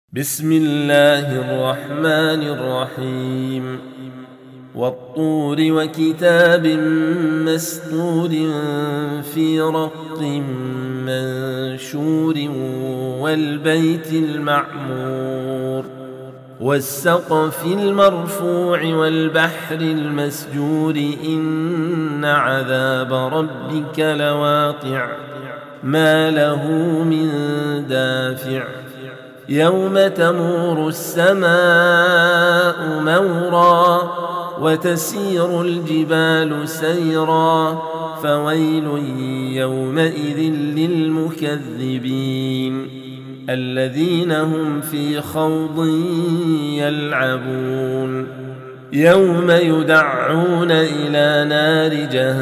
بسم الله الرحمن الرحيم والطور وكتاب مسطور في رق منشور والبيت المعمور والسقف المرفوع والبحر المسجور إن عذاب ربك لواقع ما له من دافع يوم تمور السماء مورا وتسير الجبال سيرا فويل يومئذ للمكذبين الذين هم في خوض يلعبون يوم يدعون إلى نار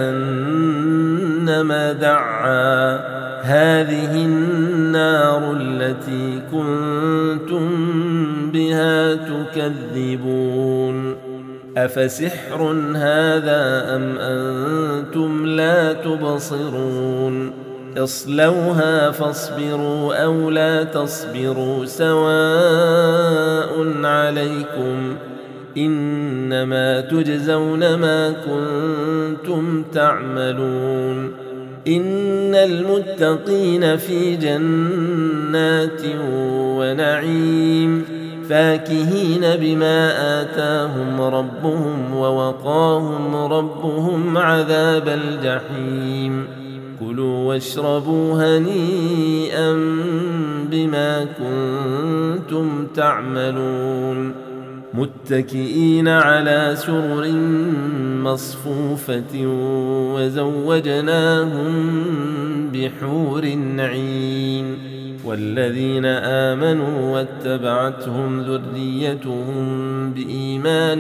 جهنم دعا هذه النار التي كنتم بها تكذبون أفسحر هذا أم أنتم لا تبصرون اصلوها فاصبروا أو لا تصبروا سواء عليكم إنما تجزون ما كنتم تعملون إن المتقين في جنات ونعيم فاكهين بما آتاهم ربهم ووقاهم ربهم عذاب الجحيم كلوا واشربوا هنيئا بما كنتم تعملون متكئين على سرر مصفوفة وزوجناهم بحور عين والذين آمنوا واتبعتهم ذريتهم بإيمان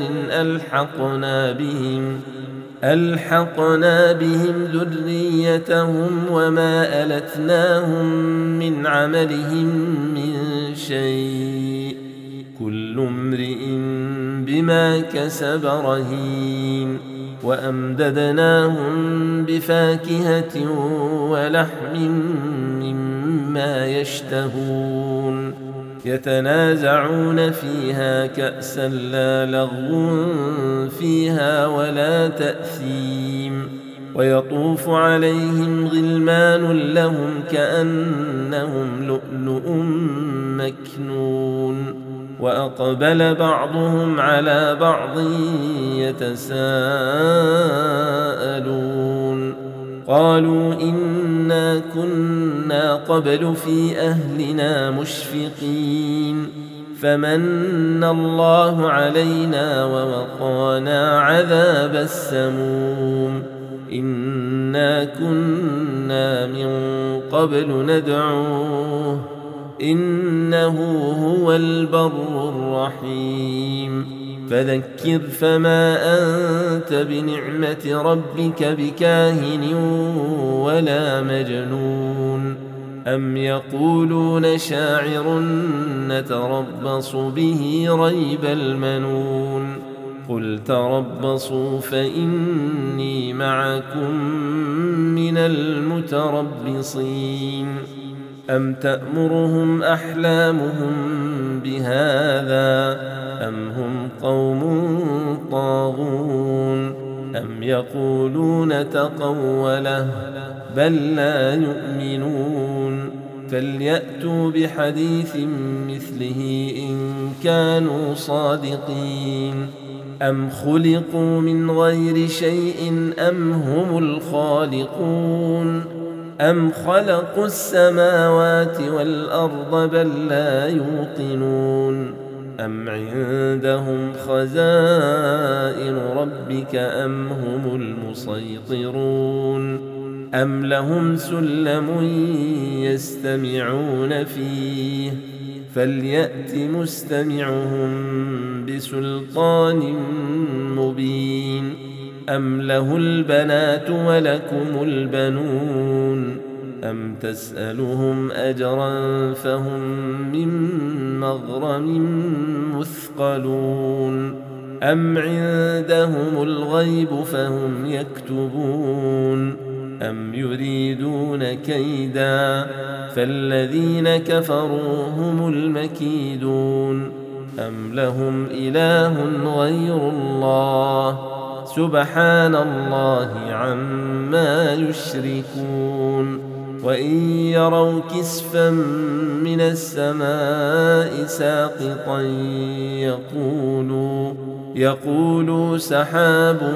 ألحقنا بهم ذريتهم وما ألتناهم من عملهم من شيء كل امرئ بما كسب رهين وأمددناهم بفاكهة ولحم مما يشتهون يتنازعون فيها كأسا لا لغو فيها ولا تأثيم ويطوف عليهم غلمان لهم كأنهم لؤلؤ مكنون وأقبل بعضهم على بعض يتساءلون قالوا إنا كنا قبل في أهلنا مشفقين فمن الله علينا ووقانا عذاب السموم إنا كنا من قبل ندعوه إنه هو البر الرحيم فذكر فما أنت بنعمة ربك بكاهن ولا مجنون أم يقولون شاعر نتربص به ريب المنون قل تربصوا فإني معكم من المتربصين أم تأمرهم أحلامهم بهذا أم هم قوم طاغون أم يقولون تقوله بل لا يؤمنون فليأتوا بحديث مثله إن كانوا صادقين أم خلقوا من غير شيء أم هم الخالقون أم خلقوا السماوات والأرض بل لا يوقنون أم عندهم خزائن ربك أم هم المسيطرون أم لهم سلم يستمعون فيه فليأت مستمعهم بسلطان مبين أم له البنات ولكم البنون أم تسألهم أجرا فهم من مغرم مثقلون أم عندهم الغيب فهم يكتبون أم يريدون كيدا فالذين كفروا هم المكيدون أم لهم إله غير الله سبحان الله عما يشركون وإن يروا كسفا من السماء ساقطا يقولوا سحاب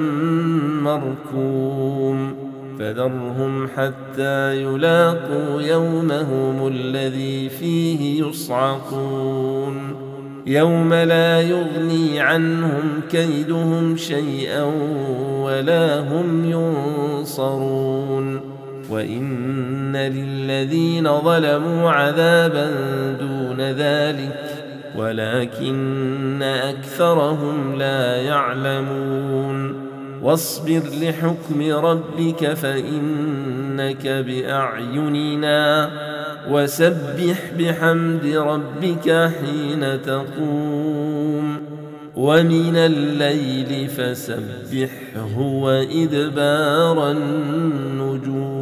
مركوم فذرهم حتى يلاقوا يومهم الذي فيه يصعقون يوم لا يغني عنهم كيدهم شيئا ولا هم ينصرون وإن للذين ظلموا عذابا دون ذلك ولكن أكثرهم لا يعلمون واصبر لحكم ربك فإنك بأعيننا وسبح بحمد ربك حين تقوم ومن الليل فسبحه وإدبار النجوم